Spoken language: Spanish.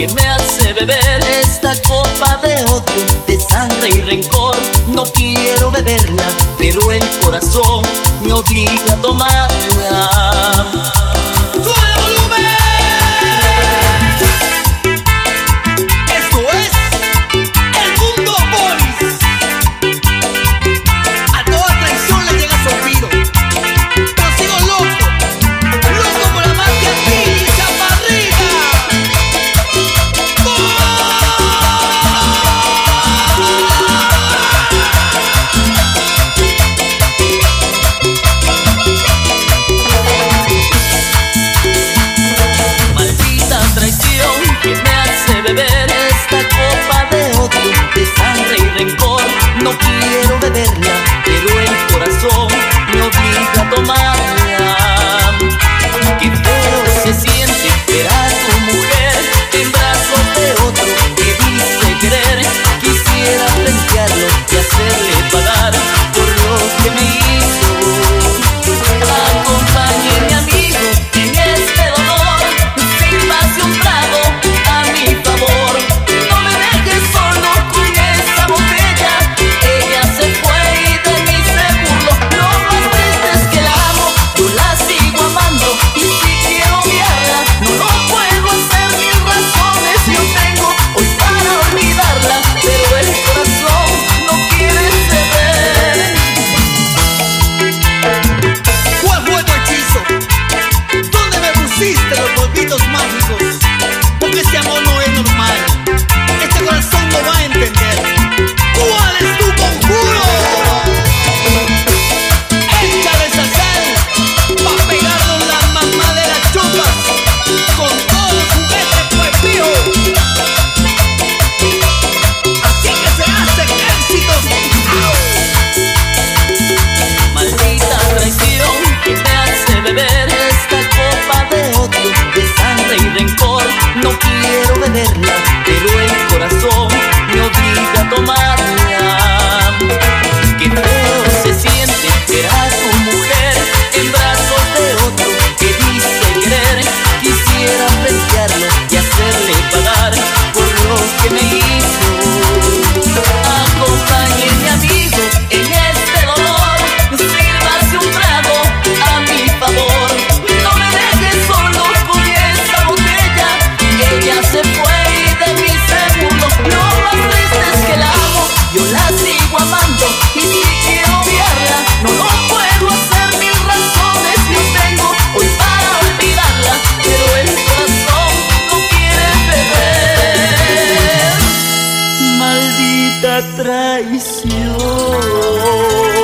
que me hace beber esta copa de odio, de sangre y rencor. No quiero beberla, pero el corazón me obliga a tomarla. ¡Sube volumen! Esto es El Mundo Boys. A toda traición le llega su olvido, pero sigo loco, loco por amarte a ti, chaparrita. Maldita traición que me hace beber esta copa de odio, de sangre y rencor. No quiero beberla, pero el corazón me obliga a tomarla. Qué feo se siente ver a tu mujer en brazos de otro que dice querer. Quisiera frentearlo y hacerle pagar por lo que me hizo. Acompáñeme, amigo, en este dolor. Sírvase un trago a mi favor. No me dejes solo con esa botella. Ella se fue y de mí se burló. Lo más triste es que la amo, yo la sigo amando. Y si quiero odiarla, no lo puedo hacer. Mil razones yo tengo hoy para olvidarla, pero el corazón no quiere ceder. ¿Cuál fue tu hechizo? ¿Dónde me pusiste los polvitos mágicos? Porque este amor no es normal. Este corazón no va a entender. ¿Cuál es tu conjuro? Échale esa sal pa' pegarnos la mamá de las chupas con todos los juguetes, pues, fijo. Así que se hacen éxitos. ¡Au! Maldita traición que me hace beber esta copa de odio, de sangre y rencor. No quiero beberla, pero el corazón me obliga a tomarla. Qué feo se siente ver a tu mujer en brazos de otro que dice querer. Quisiera frentearlo y hacerle pagar por lo que me hizo. Acompáñeme, amigo, en este dolor. Sírvase un trago a mi favor. No me dejes solo con esa botella. Ella se fue y de mí se burló. Lo más triste es que la amo, yo la sigo amando. Y si quiero odiarla, no lo puedo hacer. Mil razones yo tengo hoy para olvidarla, pero el corazón no quiere beber. Maldita traición.